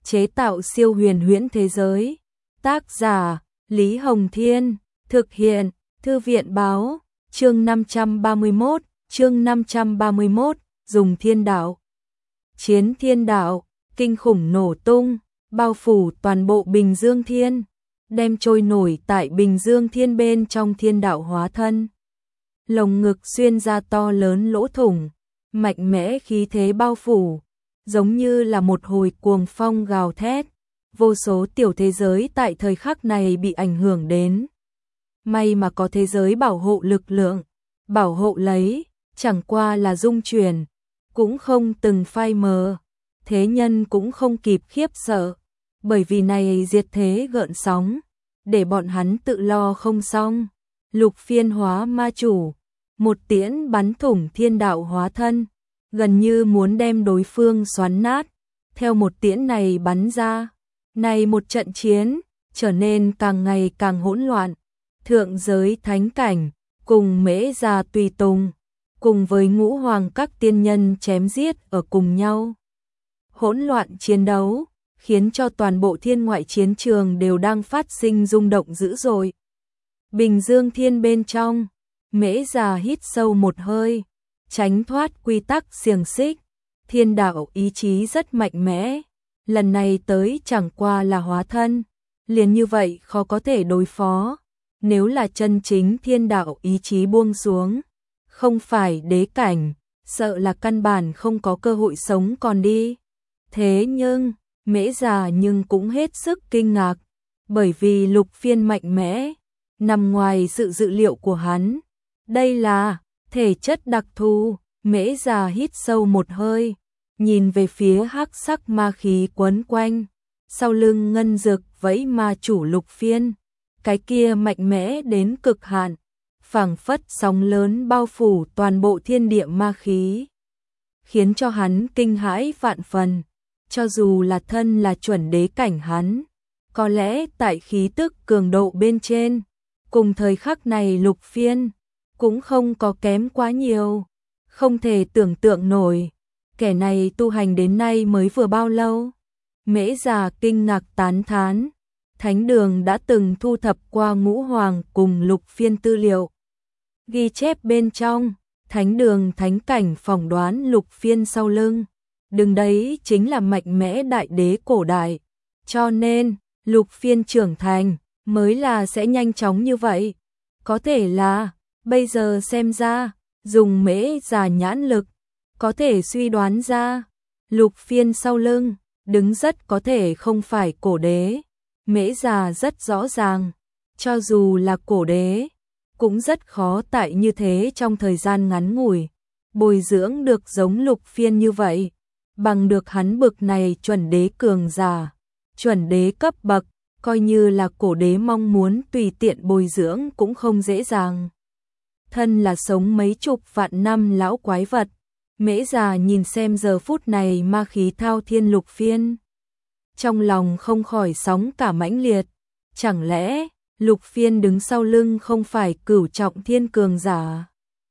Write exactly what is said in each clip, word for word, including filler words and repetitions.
chế tạo siêu huyền huyễn thế giới. Tác giả Lý Hồng Thiên, thực hiện Thư viện Báo. Chương năm trăm ba mươi mốt, chương năm trăm ba mươi mốt, dùng thiên đạo. Chiến thiên đạo, kinh khủng nổ tung, bao phủ toàn bộ Bình Dương Thiên, đem trôi nổi tại Bình Dương Thiên bên trong thiên đạo hóa thân. Lồng ngực xuyên ra to lớn lỗ thủng, mạnh mẽ khí thế bao phủ, giống như là một hồi cuồng phong gào thét. Vô số tiểu thế giới tại thời khắc này bị ảnh hưởng đến. May mà có thế giới bảo hộ lực lượng, bảo hộ lấy, chẳng qua là dung chuyển, cũng không từng phai mờ, thế nhân cũng không kịp khiếp sợ, bởi vì này diệt thế gợn sóng, để bọn hắn tự lo không xong. Lục Phiên hóa ma chủ, một tiễn bắn thủng thiên đạo hóa thân, gần như muốn đem đối phương xoắn nát. Theo một tiễn này bắn ra, này một trận chiến trở nên càng ngày càng hỗn loạn. Thượng giới thánh cảnh cùng Mễ Già tùy tùng, cùng với ngũ hoàng các tiên nhân chém giết ở cùng nhau. Hỗn loạn chiến đấu khiến cho toàn bộ thiên ngoại chiến trường đều đang phát sinh rung động dữ dội. Bình Dương Thiên bên trong, Mễ Già hít sâu một hơi, tránh thoát quy tắc xiềng xích. Thiên đạo ý chí rất mạnh mẽ, lần này tới chẳng qua là hóa thân, liền như vậy khó có thể đối phó. Nếu là chân chính thiên đạo ý chí buông xuống, không phải đế cảnh, sợ là căn bản không có cơ hội sống còn đi. Thế nhưng, Mễ Già nhưng cũng hết sức kinh ngạc, bởi vì Lục Phiên mạnh mẽ, nằm ngoài sự dự liệu của hắn. Đây là thể chất đặc thù. Mễ Già hít sâu một hơi, nhìn về phía hắc sắc ma khí quấn quanh, sau lưng ngân dực vẫy ma chủ Lục Phiên. Cái kia mạnh mẽ đến cực hạn, phảng phất sóng lớn bao phủ toàn bộ thiên địa ma khí, khiến cho hắn kinh hãi vạn phần. Cho dù là thân là chuẩn đế cảnh hắn, có lẽ tại khí tức cường độ bên trên, cùng thời khắc này Lục Phiên cũng không có kém quá nhiều. Không thể tưởng tượng nổi, kẻ này tu hành đến nay mới vừa bao lâu. Mễ Già kinh ngạc tán thán. Thánh đường đã từng thu thập qua ngũ hoàng cùng Lục Phiên tư liệu. Ghi chép bên trong, thánh đường thánh cảnh phỏng đoán Lục Phiên sau lưng. Đừng đấy chính là mạnh mẽ đại đế cổ đại. Cho nên, Lục Phiên trưởng thành, mới là sẽ nhanh chóng như vậy. Có thể là, bây giờ xem ra, dùng Mễ Già nhãn lực, có thể suy đoán ra, Lục Phiên sau lưng, đứng rất có thể không phải cổ đế. Mễ Già rất rõ ràng, cho dù là cổ đế, cũng rất khó tại như thế trong thời gian ngắn ngủi, bồi dưỡng được giống Lục Phiên như vậy, bằng được hắn bực này chuẩn đế cường giả, chuẩn đế cấp bậc, coi như là cổ đế mong muốn tùy tiện bồi dưỡng cũng không dễ dàng. Thân là sống mấy chục vạn năm lão quái vật, Mễ Già nhìn xem giờ phút này ma khí thao thiên Lục Phiên, trong lòng không khỏi sóng cả mãnh liệt. Chẳng lẽ Lục Phiên đứng sau lưng không phải cửu trọng thiên cường giả,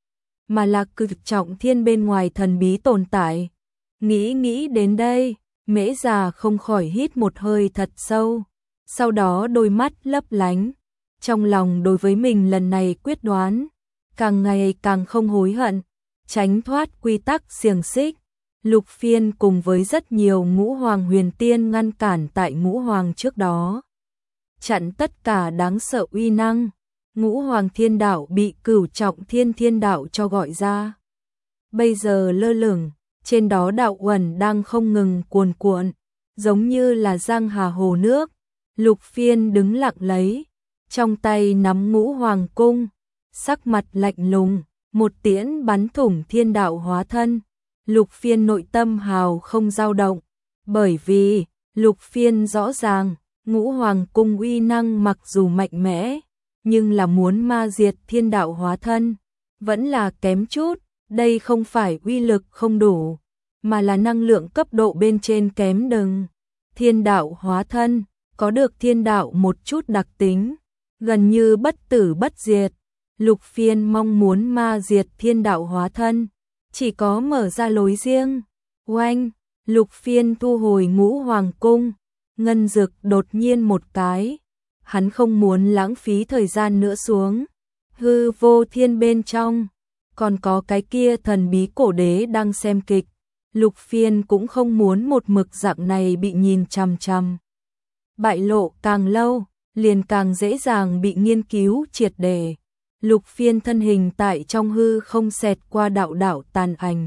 mà là cửu trọng thiên bên ngoài thần bí tồn tại? Nghĩ nghĩ đến đây, Mễ Già không khỏi hít một hơi thật sâu, sau đó đôi mắt lấp lánh, trong lòng đối với mình lần này quyết đoán càng ngày càng không hối hận. Tránh thoát quy tắc xiềng xích, Lục Phiên cùng với rất nhiều ngũ hoàng huyền tiên ngăn cản tại ngũ hoàng trước đó, chặn tất cả đáng sợ uy năng. Ngũ hoàng thiên đạo bị cửu trọng thiên thiên đạo cho gọi ra, bây giờ lơ lửng trên đó đạo uẩn đang không ngừng cuồn cuộn, giống như là giang hà hồ nước. Lục Phiên đứng lặng lấy, trong tay nắm ngũ hoàng cung, sắc mặt lạnh lùng, một tiễn bắn thủng thiên đạo hóa thân. Lục Phiên nội tâm hào không dao động, bởi vì Lục Phiên rõ ràng, ngũ hoàng cung uy năng mặc dù mạnh mẽ, nhưng là muốn ma diệt thiên đạo hóa thân, vẫn là kém chút. Đây không phải uy lực không đủ, mà là năng lượng cấp độ bên trên kém đừng. Thiên đạo hóa thân, có được thiên đạo một chút đặc tính, gần như bất tử bất diệt. Lục Phiên mong muốn ma diệt thiên đạo hóa thân, chỉ có mở ra lối riêng. Oanh, Lục Phiên thu hồi ngũ hoàng cung, Ngân Dực đột nhiên một cái, hắn không muốn lãng phí thời gian nữa xuống. Hư vô thiên bên trong, còn có cái kia thần bí cổ đế đang xem kịch. Lục Phiên cũng không muốn một mực dạng này bị nhìn chằm chằm. Bại lộ càng lâu, liền càng dễ dàng bị nghiên cứu triệt để. Lục Phiên thân hình tại trong hư không xẹt qua đạo đạo tàn ảnh.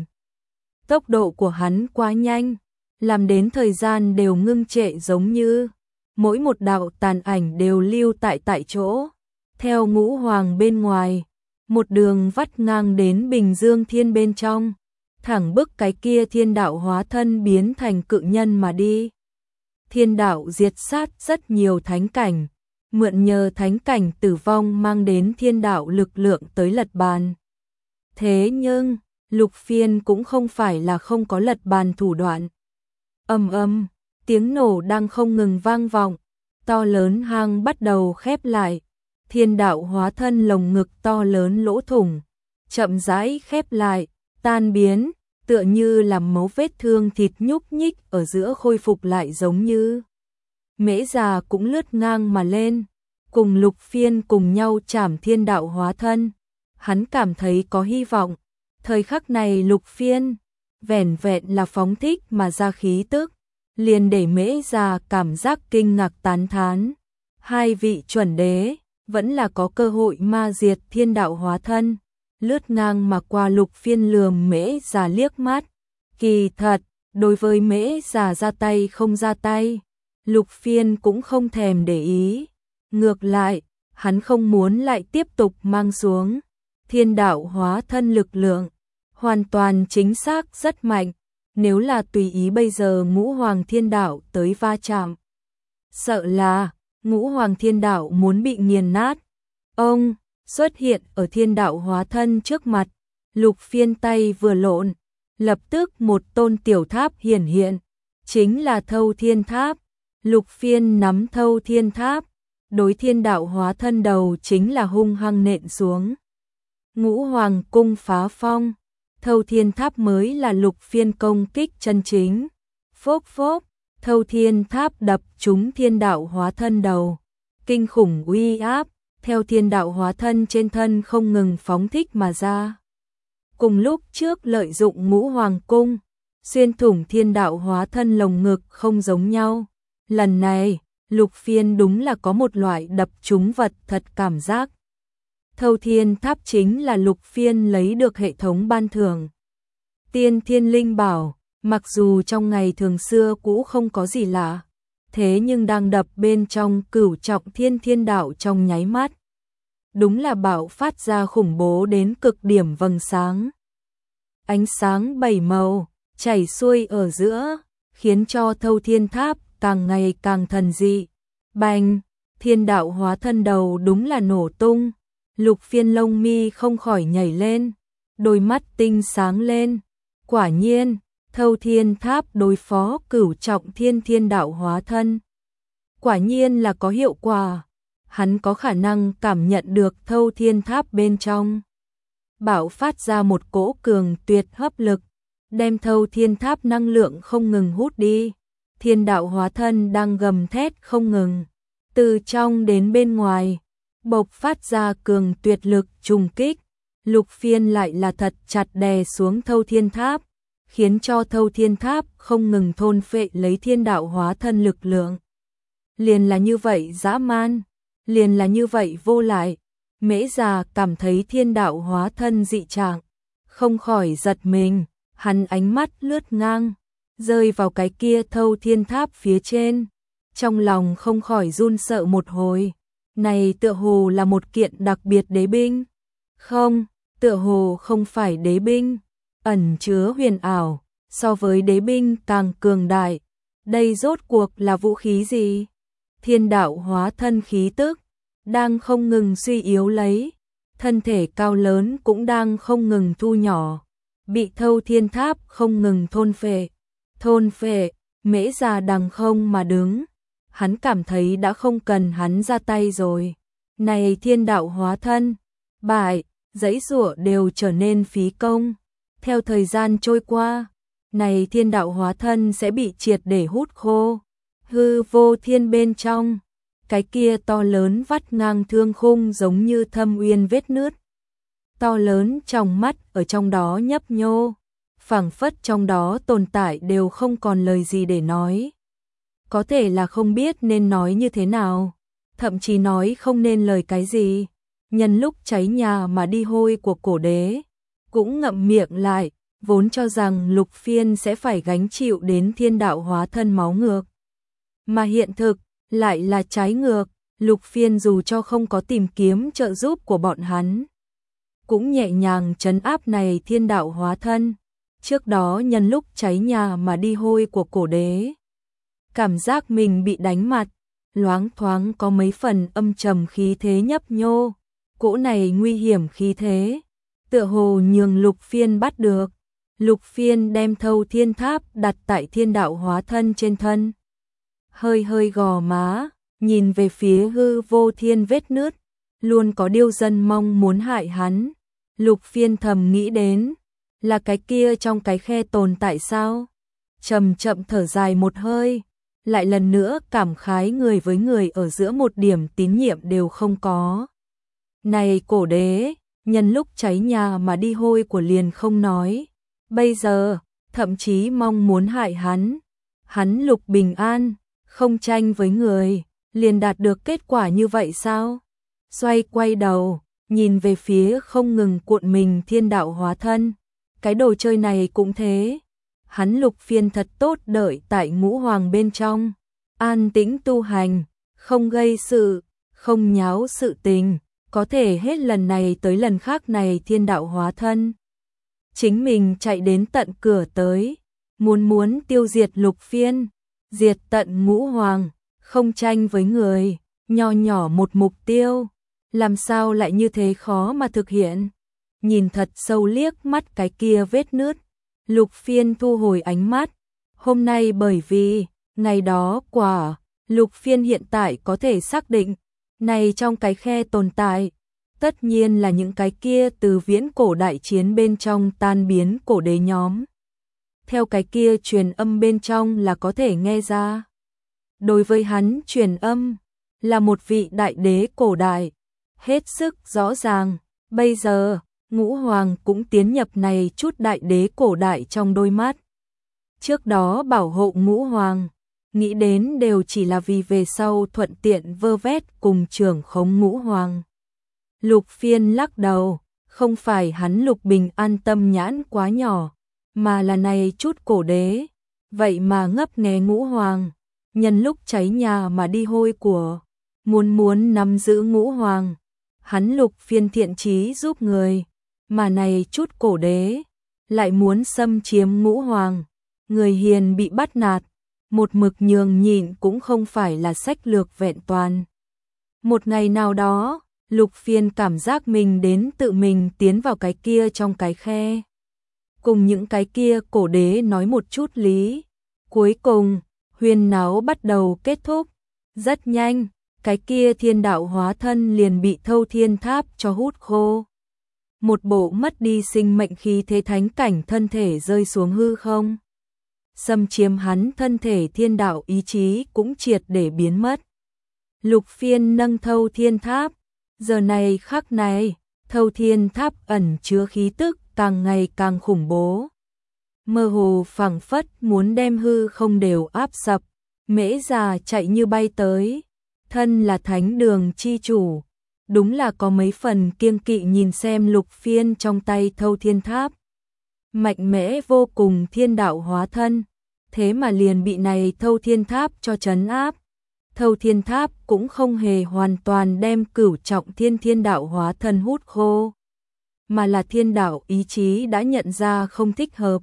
Tốc độ của hắn quá nhanh, làm đến thời gian đều ngưng trệ giống như mỗi một đạo tàn ảnh đều lưu tại tại chỗ. Theo ngũ hoàng bên ngoài, một đường vắt ngang đến Bình Dương Thiên bên trong, thẳng bức cái kia thiên đạo hóa thân biến thành cự nhân mà đi. Thiên đạo diệt sát rất nhiều thánh cảnh, mượn nhờ thánh cảnh tử vong mang đến thiên đạo lực lượng tới lật bàn. Thế nhưng, Lục Phiên cũng không phải là không có lật bàn thủ đoạn. Ầm ầm, tiếng nổ đang không ngừng vang vọng, to lớn hang bắt đầu khép lại, thiên đạo hóa thân lồng ngực to lớn lỗ thủng, chậm rãi khép lại, tan biến, tựa như làm mấu vết thương thịt nhúc nhích ở giữa khôi phục lại giống như. Mễ già cũng lướt ngang mà lên, cùng Lục Phiên cùng nhau chảm thiên đạo hóa thân. Hắn cảm thấy có hy vọng. Thời khắc này Lục Phiên, vẻn vẹn là phóng thích mà ra khí tức, liền để Mễ già cảm giác kinh ngạc tán thán. Hai vị chuẩn đế, vẫn là có cơ hội ma diệt thiên đạo hóa thân. Lướt ngang mà qua Lục Phiên lườm Mễ già liếc mắt. Kỳ thật, đối với Mễ già ra tay không ra tay, Lục Phiên cũng không thèm để ý. Ngược lại, hắn không muốn lại tiếp tục mang xuống. Thiên đạo hóa thân lực lượng, hoàn toàn chính xác rất mạnh. Nếu là tùy ý bây giờ ngũ hoàng thiên đạo tới va chạm, sợ là ngũ hoàng thiên đạo muốn bị nghiền nát. Ông xuất hiện ở thiên đạo hóa thân trước mặt, Lục Phiên tay vừa lộn, lập tức một tôn tiểu tháp hiển hiện, chính là Thâu Thiên Tháp. Lục Phiên nắm Thâu Thiên Tháp, đối thiên đạo hóa thân đầu chính là hung hăng nện xuống. Ngũ hoàng cung phá phong, Thâu Thiên Tháp mới là Lục Phiên công kích chân chính. Phốc phốc, Thâu Thiên Tháp đập trúng thiên đạo hóa thân đầu, kinh khủng uy áp theo thiên đạo hóa thân trên thân không ngừng phóng thích mà ra. Cùng lúc trước lợi dụng ngũ hoàng cung, xuyên thủng thiên đạo hóa thân lồng ngực không giống nhau. Lần này, Lục Phiên đúng là có một loại đập trúng vật thật cảm giác. Thâu Thiên Tháp chính là Lục Phiên lấy được hệ thống ban thưởng. Tiên Thiên Linh Bảo, mặc dù trong ngày thường xưa cũ không có gì lạ, thế nhưng đang đập bên trong Cửu Trọng Thiên Thiên Đạo trong nháy mắt, đúng là bạo phát ra khủng bố đến cực điểm vầng sáng. Ánh sáng bảy màu chảy xuôi ở giữa, khiến cho Thâu Thiên Tháp càng ngày càng thần dị. Bành, thiên đạo hóa thân đầu đúng là nổ tung. Lục Phiên lông mi không khỏi nhảy lên, đôi mắt tinh sáng lên. Quả nhiên, Thâu Thiên Tháp đối phó Cửu Trọng Thiên Thiên đạo hóa thân, quả nhiên là có hiệu quả. Hắn có khả năng cảm nhận được Thâu Thiên Tháp bên trong bạo phát ra một cỗ cường tuyệt hấp lực, đem Thâu Thiên Tháp năng lượng không ngừng hút đi. Thiên đạo hóa thân đang gầm thét không ngừng, từ trong đến bên ngoài bộc phát ra cường tuyệt lực trùng kích. Lục Phiên lại là thật chặt đè xuống Thâu Thiên Tháp, khiến cho Thâu Thiên Tháp không ngừng thôn phệ lấy thiên đạo hóa thân lực lượng. Liền là như vậy dã man, liền là như vậy vô lại. Mễ già cảm thấy thiên đạo hóa thân dị trạng, không khỏi giật mình. Hắn ánh mắt lướt ngang, rơi vào cái kia Thâu Thiên Tháp phía trên, trong lòng không khỏi run sợ một hồi. Này tựa hồ là một kiện đặc biệt đế binh. Không, tựa hồ không phải đế binh, ẩn chứa huyền ảo, so với đế binh càng cường đại. Đây rốt cuộc là vũ khí gì? Thiên đạo hóa thân khí tức đang không ngừng suy yếu lấy, thân thể cao lớn cũng đang không ngừng thu nhỏ, bị Thâu Thiên Tháp không ngừng thôn phệ. Thôn phệ, Mễ già đằng không mà đứng, hắn cảm thấy đã không cần hắn ra tay rồi. Này thiên đạo hóa thân, bại, giãy giụa đều trở nên phí công. Theo thời gian trôi qua, này thiên đạo hóa thân sẽ bị triệt để hút khô. Hư vô thiên bên trong, cái kia to lớn vắt ngang thương khung giống như thâm uyên vết nứt. To lớn trong mắt ở trong đó nhấp nhô, phảng phất trong đó tồn tại đều không còn lời gì để nói. Có thể là không biết nên nói như thế nào, thậm chí nói không nên lời cái gì. Nhân lúc cháy nhà mà đi hôi của cổ đế, cũng ngậm miệng lại, vốn cho rằng Lục Phiên sẽ phải gánh chịu đến thiên đạo hóa thân máu ngược. Mà hiện thực, lại là trái ngược, Lục Phiên dù cho không có tìm kiếm trợ giúp của bọn hắn, cũng nhẹ nhàng trấn áp này thiên đạo hóa thân. Trước đó nhân lúc cháy nhà mà đi hôi của cổ đế, cảm giác mình bị đánh mặt, loáng thoáng có mấy phần âm trầm khí thế nhấp nhô, cỗ này nguy hiểm khí thế, tựa hồ nhường Lục Phiên bắt được. Lục Phiên đem thâu thiên tháp đặt tại thiên đạo hóa thân trên thân, hơi hơi gò má, nhìn về phía hư vô thiên vết nứt, luôn có điêu dân mong muốn hại hắn. Lục Phiên thầm nghĩ đến, là cái kia trong cái khe tồn tại sao? Chậm chậm thở dài một hơi, lại lần nữa cảm khái người với người ở giữa một điểm tín nhiệm đều không có. Này cổ đế, nhân lúc cháy nhà mà đi hôi của liền không nói, bây giờ, thậm chí mong muốn hại hắn. Hắn Lục bình an, không tranh với người, liền đạt được kết quả như vậy sao? Xoay quay đầu, nhìn về phía không ngừng cuộn mình thiên đạo hóa thân, cái đồ chơi này cũng thế. Hắn Lục Phiên thật tốt đợi tại ngũ hoàng bên trong, an tĩnh tu hành, không gây sự, không nháo sự tình, có thể hết lần này tới lần khác này thiên đạo hóa thân. Chính mình chạy đến tận cửa tới, muốn muốn tiêu diệt Lục Phiên, diệt tận ngũ hoàng, không tranh với người, nho nhỏ một mục tiêu, làm sao lại như thế khó mà thực hiện. Nhìn thật sâu liếc mắt cái kia vết nứt, Lục Phiên thu hồi ánh mắt. Hôm nay bởi vì, ngày đó quả, Lục Phiên hiện tại có thể xác định, này trong cái khe tồn tại, tất nhiên là những cái kia từ viễn cổ đại chiến bên trong tan biến cổ đế nhóm. Theo cái kia truyền âm bên trong là có thể nghe ra. Đối với hắn truyền âm, là một vị đại đế cổ đại, hết sức rõ ràng, bây giờ, ngũ hoàng cũng tiến nhập này chút đại đế cổ đại trong đôi mắt. Trước đó bảo hộ ngũ hoàng, nghĩ đến đều chỉ là vì về sau thuận tiện vơ vét cùng trưởng khống ngũ hoàng. Lục Phiên lắc đầu, không phải hắn Lục bình an tâm nhãn quá nhỏ, mà là này chút cổ đế, vậy mà ngấp nghé ngũ hoàng, nhân lúc cháy nhà mà đi hôi của, muốn muốn nắm giữ ngũ hoàng. Hắn Lục Phiên thiện chí giúp người, mà này chút cổ đế, lại muốn xâm chiếm ngũ hoàng, người hiền bị bắt nạt, một mực nhường nhịn cũng không phải là sách lược vẹn toàn. Một ngày nào đó, Lục Phiên cảm giác mình đến tự mình tiến vào cái kia trong cái khe, cùng những cái kia cổ đế nói một chút lý. Cuối cùng, huyên náo bắt đầu kết thúc, rất nhanh, cái kia thiên đạo hóa thân liền bị thâu thiên tháp cho hút khô. Một bộ mất đi sinh mệnh khí thế thánh cảnh thân thể rơi xuống hư không. Xâm chiếm hắn thân thể thiên đạo ý chí cũng triệt để biến mất. Lục Phiên nâng thâu thiên tháp, giờ này khắc này, thâu thiên tháp ẩn chứa khí tức càng ngày càng khủng bố. Mơ hồ phảng phất muốn đem hư không đều áp sập, Mễ Già chạy như bay tới, thân là thánh đường chi chủ, đúng là có mấy phần kiêng kỵ nhìn xem Lục Phiên trong tay thâu thiên tháp. Mạnh mẽ vô cùng thiên đạo hóa thân, thế mà liền bị này thâu thiên tháp cho trấn áp. Thâu thiên tháp cũng không hề hoàn toàn đem cửu trọng thiên thiên đạo hóa thân hút khô, mà là thiên đạo ý chí đã nhận ra không thích hợp,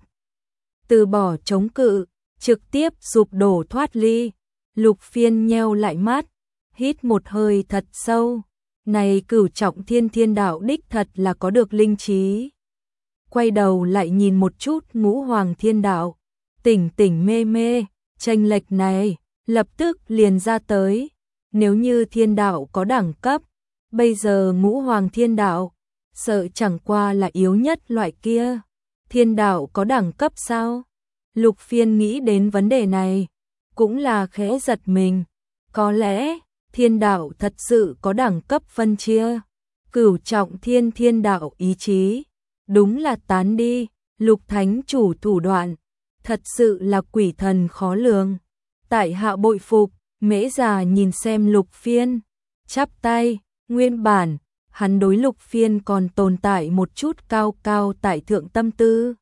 từ bỏ chống cự, trực tiếp sụp đổ thoát ly. Lục Phiên nheo lại mắt, hít một hơi thật sâu, này cửu trọng thiên thiên đạo đích thật là có được linh trí. Quay đầu lại nhìn một chút ngũ hoàng thiên đạo, tỉnh tỉnh mê mê, chênh lệch này, lập tức liền ra tới. Nếu như thiên đạo có đẳng cấp, bây giờ ngũ hoàng thiên đạo, sợ chẳng qua là yếu nhất loại kia. Thiên đạo có đẳng cấp sao? Lục Phiên nghĩ đến vấn đề này, cũng là khẽ giật mình. Có lẽ, thiên đạo thật sự có đẳng cấp phân chia. Cửu trọng thiên thiên đạo ý chí, đúng là tán đi, Lục thánh chủ thủ đoạn, thật sự là quỷ thần khó lường. Tại hạ bội phục, Mễ già nhìn xem Lục Phiên, chắp tay, nguyên bản, hắn đối Lục Phiên còn tồn tại một chút cao cao tại thượng tâm tư.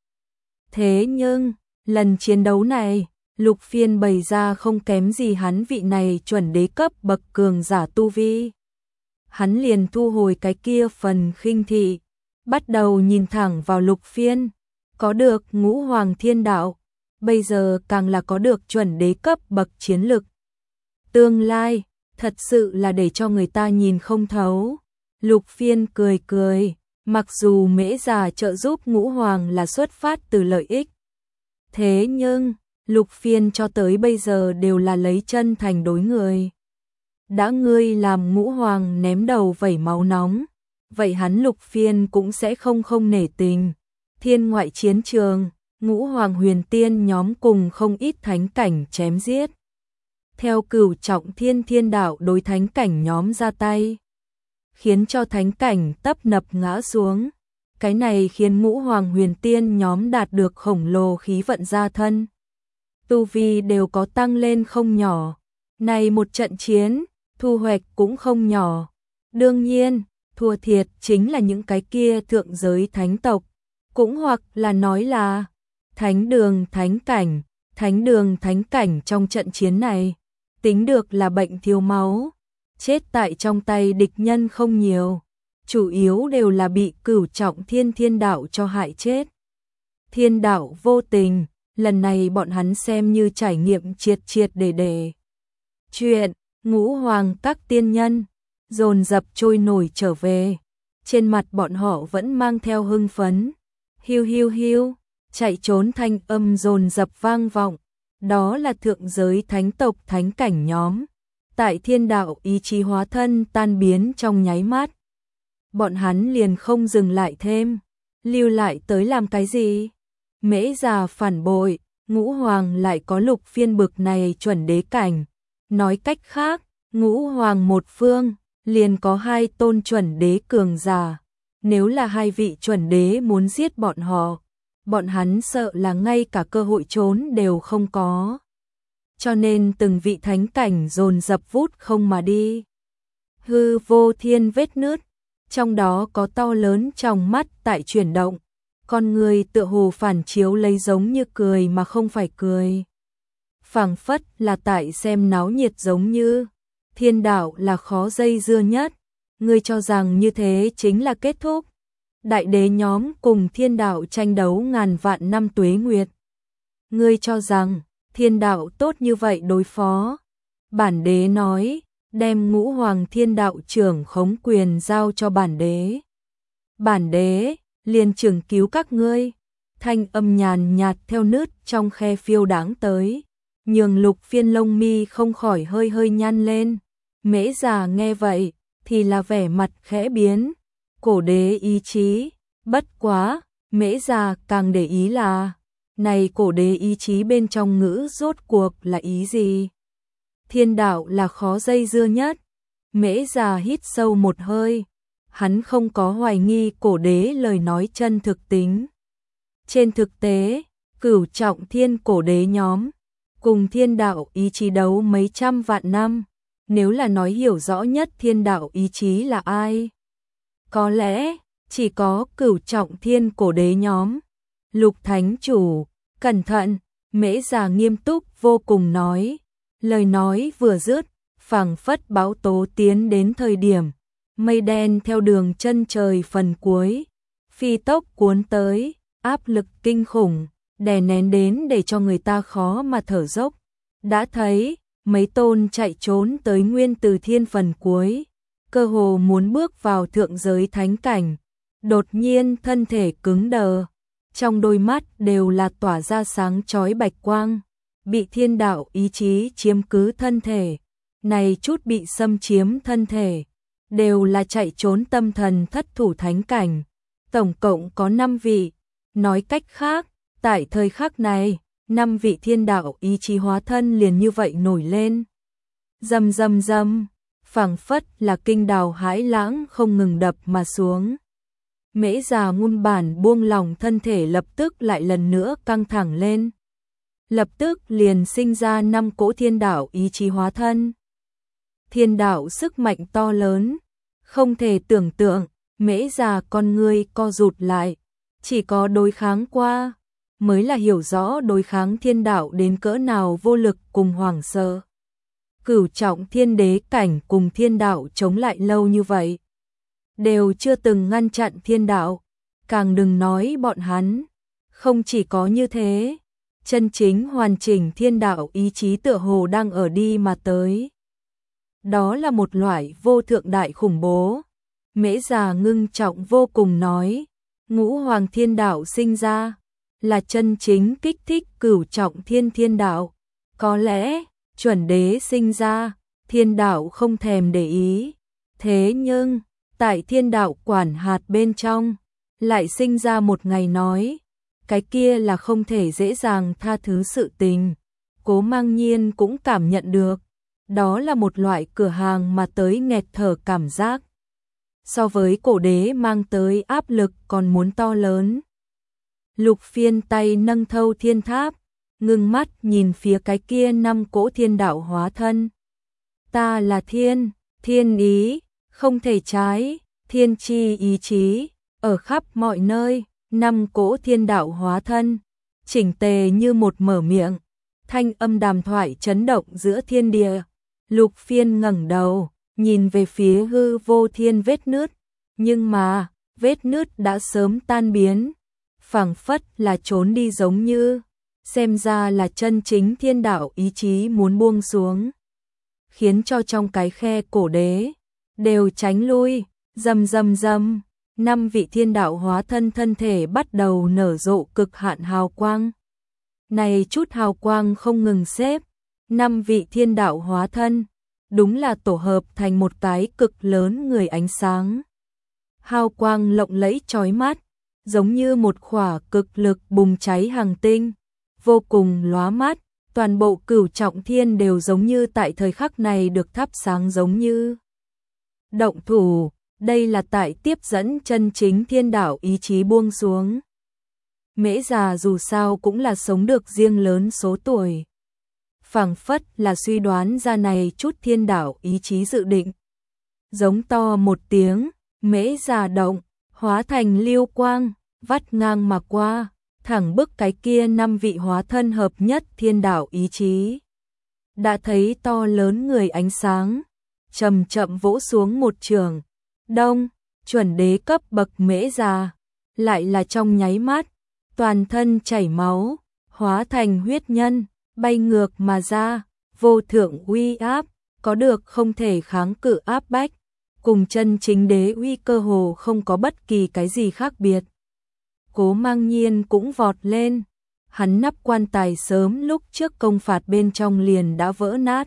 Thế nhưng, lần chiến đấu này, Lục Phiên bày ra không kém gì hắn vị này chuẩn đế cấp bậc cường giả tu vi. Hắn liền thu hồi cái kia phần khinh thị, bắt đầu nhìn thẳng vào Lục Phiên, có được ngũ hoàng thiên đạo, bây giờ càng là có được chuẩn đế cấp bậc chiến lực. Tương lai, thật sự là để cho người ta nhìn không thấu. Lục Phiên cười cười, mặc dù Mễ già trợ giúp ngũ hoàng là xuất phát từ lợi ích. Thế nhưng, Lục Phiên cho tới bây giờ đều là lấy chân thành đối người. Đã ngươi làm ngũ hoàng ném đầu vẩy máu nóng, vậy hắn Lục Phiên cũng sẽ không không nể tình. Thiên ngoại chiến trường, ngũ hoàng huyền tiên nhóm cùng không ít thánh cảnh chém giết. Theo cửu trọng thiên thiên đạo đối thánh cảnh nhóm ra tay, khiến cho thánh cảnh tấp nập ngã xuống. Cái này khiến ngũ hoàng huyền tiên nhóm đạt được khổng lồ khí vận gia thân. Tu vi đều có tăng lên không nhỏ. Này một trận chiến, thu hoạch cũng không nhỏ. Đương nhiên, thua thiệt chính là những cái kia thượng giới thánh tộc. Cũng hoặc là nói là thánh đường thánh cảnh, thánh đường thánh cảnh trong trận chiến này, tính được là bệnh thiếu máu, chết tại trong tay địch nhân không nhiều, chủ yếu đều là bị cửu trọng thiên thiên đạo cho hại chết. Thiên đạo vô tình, lần này bọn hắn xem như trải nghiệm triệt triệt để để. Chuyện, ngũ hoàng các tiên nhân, dồn dập trôi nổi trở về, trên mặt bọn họ vẫn mang theo hưng phấn. Hiu hiu hiu, chạy trốn thanh âm dồn dập vang vọng, đó là thượng giới thánh tộc thánh cảnh nhóm. Tại thiên đạo ý chí hóa thân tan biến trong nháy mắt. Bọn hắn liền không dừng lại thêm, lưu lại tới làm cái gì? Mễ già phản bội, ngũ hoàng lại có Lục Phiên bực này chuẩn đế cảnh. Nói cách khác, ngũ hoàng một phương, liền có hai tôn chuẩn đế cường giả. Nếu là hai vị chuẩn đế muốn giết bọn họ, bọn hắn sợ là ngay cả cơ hội trốn đều không có. Cho nên từng vị thánh cảnh dồn dập vút không mà đi. Hư vô thiên vết nứt, trong đó có to lớn trong mắt tại chuyển động. Con người tựa hồ phản chiếu lấy giống như cười mà không phải cười. Phảng phất là tại xem náo nhiệt giống như. Thiên đạo là khó dây dưa nhất. Ngươi cho rằng như thế chính là kết thúc. Đại đế nhóm cùng thiên đạo tranh đấu ngàn vạn năm tuế nguyệt. Ngươi cho rằng thiên đạo tốt như vậy đối phó. Bản đế nói, đem ngũ hoàng thiên đạo trưởng khống quyền giao cho bản đế. Bản đế, liền trưởng cứu các ngươi. Thanh âm nhàn nhạt theo nứt trong khe phiêu đáng tới. Nhường Lục Phiên lông mi không khỏi hơi hơi nhăn lên. Mễ già nghe vậy, thì là vẻ mặt khẽ biến. Cổ đế ý chí, bất quá, Mễ già càng để ý là, này cổ đế ý chí bên trong ngữ rốt cuộc là ý gì? Thiên đạo là khó dây dưa nhất. Mễ già hít sâu một hơi, hắn không có hoài nghi cổ đế lời nói chân thực tính. Trên thực tế, cửu trọng thiên cổ đế nhóm, cùng thiên đạo ý chí đấu mấy trăm vạn năm. Nếu là nói hiểu rõ nhất thiên đạo ý chí là ai? Có lẽ, chỉ có cửu trọng thiên cổ đế nhóm. Lục thánh chủ, cẩn thận, Mễ già nghiêm túc vô cùng nói. Lời nói vừa dứt, phảng phất bão tố tiến đến thời điểm. Mây đen theo đường chân trời phần cuối. Phi tốc cuốn tới, áp lực kinh khủng, đè nén đến để cho người ta khó mà thở dốc. Đã thấy, mấy tôn chạy trốn tới nguyên từ thiên phần cuối. Cơ hồ muốn bước vào thượng giới thánh cảnh. Đột nhiên thân thể cứng đờ. Trong đôi mắt đều là tỏa ra sáng chói bạch quang. Bị thiên đạo ý chí chiếm cứ thân thể. Này chút bị xâm chiếm thân thể. Đều là chạy trốn tâm thần thất thủ thánh cảnh. Tổng cộng có năm vị. Nói cách khác, tại thời khắc này, năm vị thiên đạo ý chí hóa thân liền như vậy nổi lên. Rầm rầm rầm, phảng phất là kinh đào hãi lãng không ngừng đập mà xuống. Mễ Già nguyên bản buông lỏng thân thể lập tức lại lần nữa căng thẳng lên. Lập tức liền sinh ra năm cỗ thiên đạo ý chí hóa thân. Thiên đạo sức mạnh to lớn, không thể tưởng tượng, Mễ Già con ngươi co rụt lại, chỉ có đối kháng qua, mới là hiểu rõ đối kháng thiên đạo đến cỡ nào vô lực cùng hoảng sợ. Cửu trọng thiên đế cảnh cùng thiên đạo chống lại lâu như vậy, đều chưa từng ngăn chặn thiên đạo, càng đừng nói bọn hắn. Không chỉ có như thế, chân chính hoàn chỉnh thiên đạo ý chí tựa hồ đang ở đi mà tới. Đó là một loại vô thượng đại khủng bố. Mễ Già ngưng trọng vô cùng nói, ngũ hoàng thiên đạo sinh ra, là chân chính kích thích cửu trọng thiên thiên đạo. Có lẽ, chuẩn đế sinh ra, thiên đạo không thèm để ý. Thế nhưng, tại thiên đạo quản hạt bên trong, lại sinh ra một ngày nói, cái kia là không thể dễ dàng tha thứ sự tình. Cố Mang Nhiên cũng cảm nhận được, đó là một loại cửa hàng mà tới nghẹt thở cảm giác. So với cổ đế mang tới áp lực còn muốn to lớn. Lục Phiên tay nâng thâu thiên tháp, ngưng mắt nhìn phía cái kia năm cỗ thiên đạo hóa thân. Ta là thiên, thiên ý, không thể trái, thiên chi ý chí, ở khắp mọi nơi, năm cỗ thiên đạo hóa thân, chỉnh tề như một mở miệng, thanh âm đàm thoại chấn động giữa thiên địa. Lục Phiên ngẩng đầu, nhìn về phía hư vô thiên vết nứt, nhưng mà, vết nứt đã sớm tan biến, phảng phất là trốn đi giống như, xem ra là chân chính thiên đạo ý chí muốn buông xuống, khiến cho trong cái khe cổ đế đều tránh lui. Rầm rầm rầm, năm vị thiên đạo hóa thân thân thể bắt đầu nở rộ cực hạn hào quang. Này chút hào quang không ngừng xếp, năm vị thiên đạo hóa thân, đúng là tổ hợp thành một cái cực lớn người ánh sáng. Hào quang lộng lẫy chói mắt, giống như một khỏa cực lực bùng cháy hành tinh, vô cùng lóa mắt, toàn bộ cửu trọng thiên đều giống như tại thời khắc này được thắp sáng giống như. Động thủ, đây là tại tiếp dẫn chân chính thiên đạo ý chí buông xuống. Mễ Già dù sao cũng là sống được riêng lớn số tuổi, phảng phất là suy đoán ra này chút thiên đạo ý chí dự định. Giống to một tiếng, Mễ Già động, hóa thành lưu quang, vắt ngang mà qua, thẳng bức cái kia năm vị hóa thân hợp nhất thiên đạo ý chí. Đã thấy to lớn người ánh sáng, chậm chậm vỗ xuống một trường. Đông, chuẩn đế cấp bậc Mễ Già, lại là trong nháy mắt, toàn thân chảy máu, hóa thành huyết nhân, bay ngược mà ra, vô thượng uy áp, có được không thể kháng cự áp bách, cùng chân chính đế uy cơ hồ không có bất kỳ cái gì khác biệt. Cố Mang Nhiên cũng vọt lên, hắn nắp quan tài sớm lúc trước công phạt bên trong liền đã vỡ nát.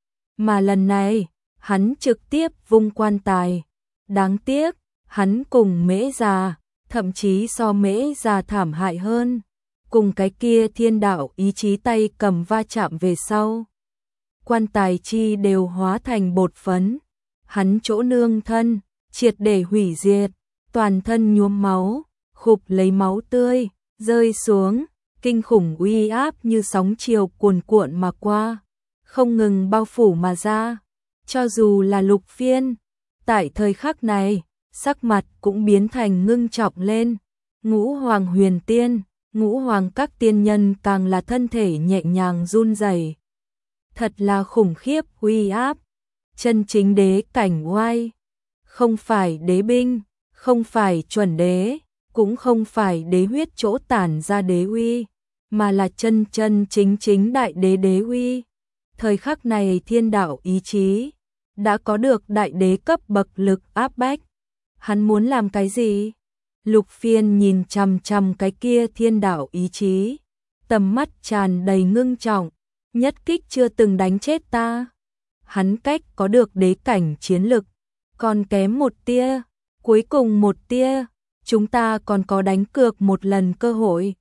Mà lần này, hắn trực tiếp vung quan tài. Đáng tiếc, hắn cùng Mễ Già, thậm chí so Mễ Già thảm hại hơn, cùng cái kia thiên đạo ý chí tay cầm va chạm về sau. Quan tài chi đều hóa thành bột phấn, hắn chỗ nương thân, triệt để hủy diệt, toàn thân nhuốm máu, khục lấy máu tươi, rơi xuống, kinh khủng uy áp như sóng chiều cuồn cuộn mà qua, không ngừng bao phủ mà ra. Cho dù là Lục Phiên, tại thời khắc này, sắc mặt cũng biến thành ngưng trọng lên. Ngũ Hoàng Huyền Tiên, Ngũ Hoàng các tiên nhân càng là thân thể nhẹ nhàng run rẩy. Thật là khủng khiếp uy áp, chân chính đế cảnh oai, không phải đế binh, không phải chuẩn đế, cũng không phải đế huyết chỗ tản ra đế uy, mà là chân chân chính chính đại đế đế uy. Thời khắc này thiên đạo ý chí đã có được đại đế cấp bậc lực áp bách. Hắn muốn làm cái gì? Lục Phiên nhìn chằm chằm cái kia thiên đạo ý chí, tầm mắt tràn đầy ngưng trọng, nhất kích chưa từng đánh chết ta. Hắn cách có được đế cảnh chiến lực, còn kém một tia, cuối cùng một tia, chúng ta còn có đánh cược một lần cơ hội.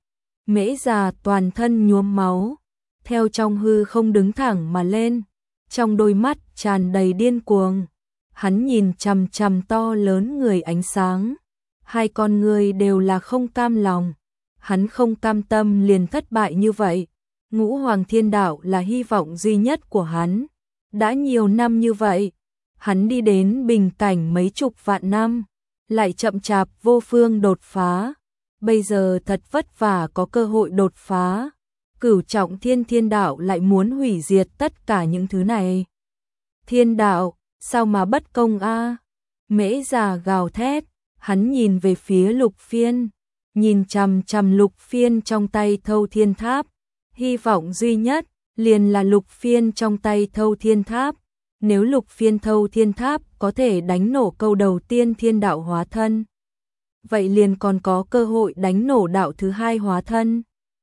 Mễ Già toàn thân nhuốm máu, theo trong hư không đứng thẳng mà lên, trong đôi mắt tràn đầy điên cuồng. Hắn nhìn chằm chằm to lớn người ánh sáng, hai con người đều là không cam lòng. Hắn không cam tâm liền thất bại như vậy. Ngũ Hoàng Thiên Đạo là hy vọng duy nhất của hắn. Đã nhiều năm như vậy, hắn đi đến bình cảnh mấy chục vạn năm, lại chậm chạp vô phương đột phá. Bây giờ thật vất vả có cơ hội đột phá. Cửu trọng thiên thiên đạo lại muốn hủy diệt tất cả những thứ này. Thiên đạo, sao mà bất công a? Mễ Già gào thét, hắn nhìn về phía Lục Phiên, nhìn chằm chằm Lục Phiên trong tay Thâu Thiên Tháp. Hy vọng duy nhất liền là Lục Phiên trong tay Thâu Thiên Tháp. Nếu Lục Phiên Thâu Thiên Tháp có thể đánh nổ câu đầu tiên thiên đạo hóa thân, vậy liền còn có cơ hội đánh nổ đạo thứ hai hóa thân.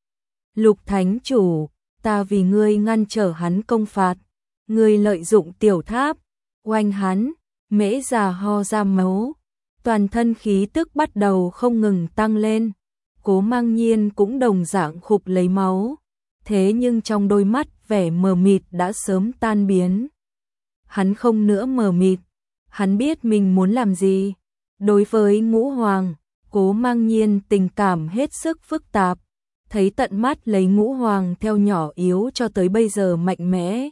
Lục Thánh Chủ, ta vì ngươi ngăn trở hắn công phạt, ngươi lợi dụng tiểu tháp, oanh hắn. Mễ Già ho ra máu, toàn thân khí tức bắt đầu không ngừng tăng lên. Cố Mang Nhiên cũng đồng dạng khục lấy máu, thế nhưng trong đôi mắt vẻ mờ mịt đã sớm tan biến. Hắn không nữa mờ mịt, hắn biết mình muốn làm gì. Đối với Ngũ Hoàng, Cố Mang Nhiên tình cảm hết sức phức tạp, thấy tận mắt lấy Ngũ Hoàng theo nhỏ yếu cho tới bây giờ mạnh mẽ.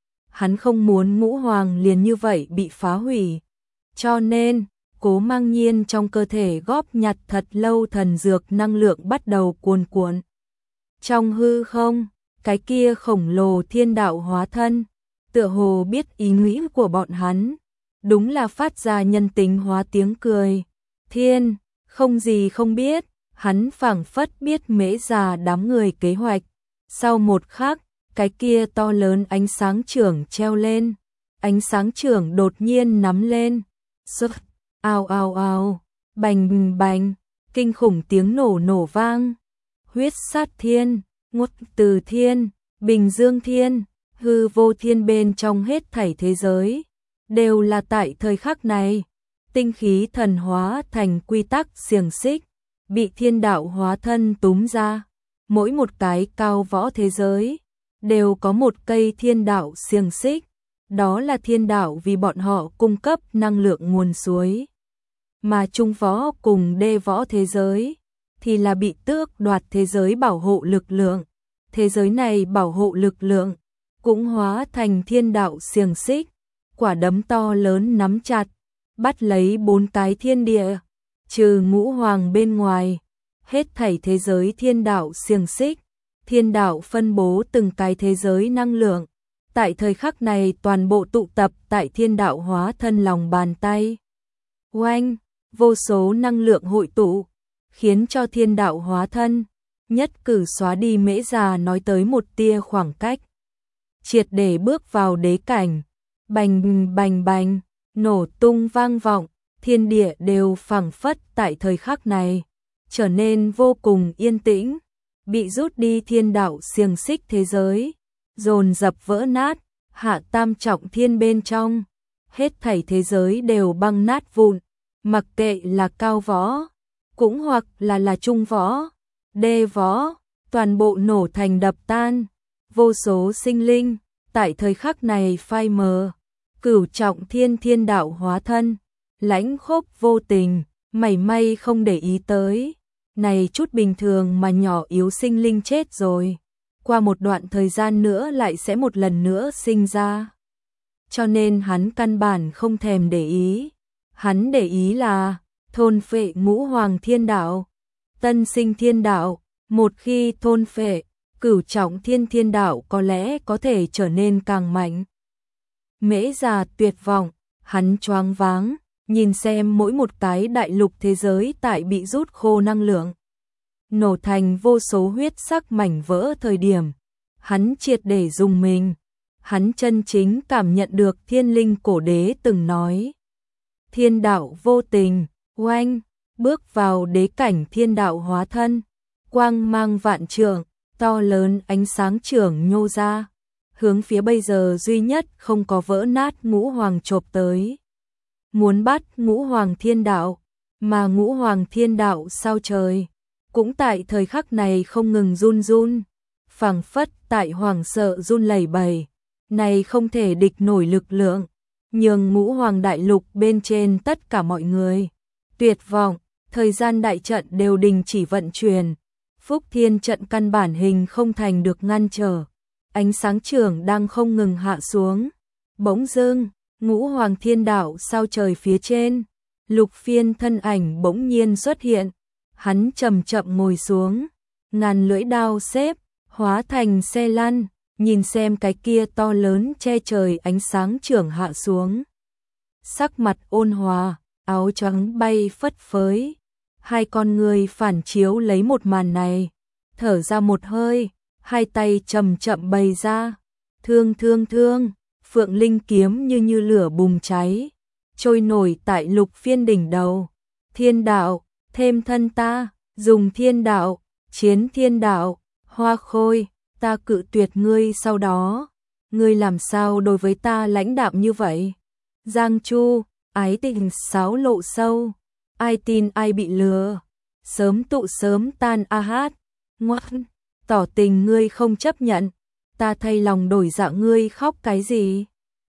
Hắn không muốn Ngũ Hoàng liền như vậy bị phá hủy, cho nên Cố Mang Nhiên trong cơ thể góp nhặt thật lâu thần dược năng lượng bắt đầu cuồn cuộn. Trong hư không, cái kia khổng lồ thiên đạo hóa thân, tựa hồ biết ý nghĩ của bọn hắn, đúng là phát ra nhân tính hóa tiếng cười. Thiên, không gì không biết, hắn phảng phất biết Mễ Già đám người kế hoạch. Sau một khắc, cái kia to lớn ánh sáng chưởng treo lên, ánh sáng chưởng đột nhiên nắm lên. Sức, ao ao ao, bành bành, kinh khủng tiếng nổ nổ vang. Huyết sát thiên, ngút từ thiên, bình dương thiên, hư vô thiên bên trong hết thảy thế giới, đều là tại thời khắc này. Tinh khí thần hóa thành quy tắc xiềng xích, bị thiên đạo hóa thân túm ra. Mỗi một cái cao võ thế giới, đều có một cây thiên đạo xiềng xích. Đó là thiên đạo vì bọn họ cung cấp năng lượng nguồn suối. Mà trung võ cùng đê võ thế giới, thì là bị tước đoạt thế giới bảo hộ lực lượng. Thế giới này bảo hộ lực lượng, cũng hóa thành thiên đạo xiềng xích. Quả đấm to lớn nắm chặt, bắt lấy bốn cái thiên địa, trừ Ngũ Hoàng bên ngoài, hết thảy thế giới thiên đạo xiềng xích. Thiên đạo phân bố từng cái thế giới năng lượng, tại thời khắc này toàn bộ tụ tập tại thiên đạo hóa thân lòng bàn tay. Oanh, vô số năng lượng hội tụ, khiến cho thiên đạo hóa thân nhất cử xóa đi Mễ Già nói tới một tia khoảng cách, triệt để bước vào đế cảnh. Bành bành bành, nổ tung vang vọng, thiên địa đều phảng phất tại thời khắc này trở nên vô cùng yên tĩnh. Bị rút đi thiên đạo xiềng xích thế giới, dồn dập vỡ nát. Hạ tam trọng thiên bên trong, hết thảy thế giới đều băng nát vụn, mặc kệ là cao võ, cũng hoặc là là trung võ, đê võ, toàn bộ nổ thành đập tan. Vô số sinh linh tại thời khắc này phai mờ. Cửu trọng thiên thiên đạo hóa thân, lãnh khốc vô tình, mảy may không để ý tới. Này chút bình thường mà nhỏ yếu sinh linh chết rồi, qua một đoạn thời gian nữa lại sẽ một lần nữa sinh ra. Cho nên hắn căn bản không thèm để ý. Hắn để ý là thôn phệ Ngũ Hoàng thiên đạo, tân sinh thiên đạo. Một khi thôn phệ, cửu trọng thiên thiên đạo có lẽ có thể trở nên càng mạnh. Mễ Già tuyệt vọng, hắn choáng váng, nhìn xem mỗi một cái đại lục thế giới tại bị rút khô năng lượng, nổ thành vô số huyết sắc mảnh vỡ thời điểm. Hắn triệt để rùng mình, hắn chân chính cảm nhận được thiên linh cổ đế từng nói. Thiên đạo vô tình, oanh, bước vào đế cảnh thiên đạo hóa thân, quang mang vạn trượng, to lớn ánh sáng chưởng nhô ra, hướng phía bây giờ duy nhất không có vỡ nát Ngũ Hoàng chộp tới. Muốn bắt Ngũ Hoàng thiên đạo, mà Ngũ Hoàng thiên đạo sao trời, cũng tại thời khắc này không ngừng run run, phảng phất tại hoảng sợ run lẩy bẩy, này không thể địch nổi lực lượng, nhường ngũ hoàng đại lục bên trên tất cả mọi người tuyệt vọng, thời gian đại trận đều đình chỉ vận chuyển, Phúc Thiên trận căn bản hình không thành được ngăn trở, ánh sáng trưởng đang không ngừng hạ xuống, bỗng dưng, ngũ hoàng thiên đạo sao trời phía trên, Lục Phiên thân ảnh bỗng nhiên xuất hiện, hắn chậm chậm ngồi xuống, ngàn lưỡi đao xếp, hóa thành xe lăn, nhìn xem cái kia to lớn che trời ánh sáng trưởng hạ xuống. Sắc mặt ôn hòa, áo trắng bay phất phới, hai con người phản chiếu lấy một màn này, thở ra một hơi, hai tay chậm chậm bày ra, thương thương thương, Phượng Linh kiếm như như lửa bùng cháy, trôi nổi tại Lục Phiên đỉnh đầu, thiên đạo, thêm thân ta, dùng thiên đạo, chiến thiên đạo, Hoa Khôi, ta cự tuyệt ngươi sau đó, ngươi làm sao đối với ta lãnh đạm như vậy? Giang Chu, ái tình sáo lộ sâu, ai tin ai bị lừa, sớm tụ sớm tan a hát, ngoan, tỏ tình ngươi không chấp nhận, ta thay lòng đổi dạ ngươi khóc cái gì?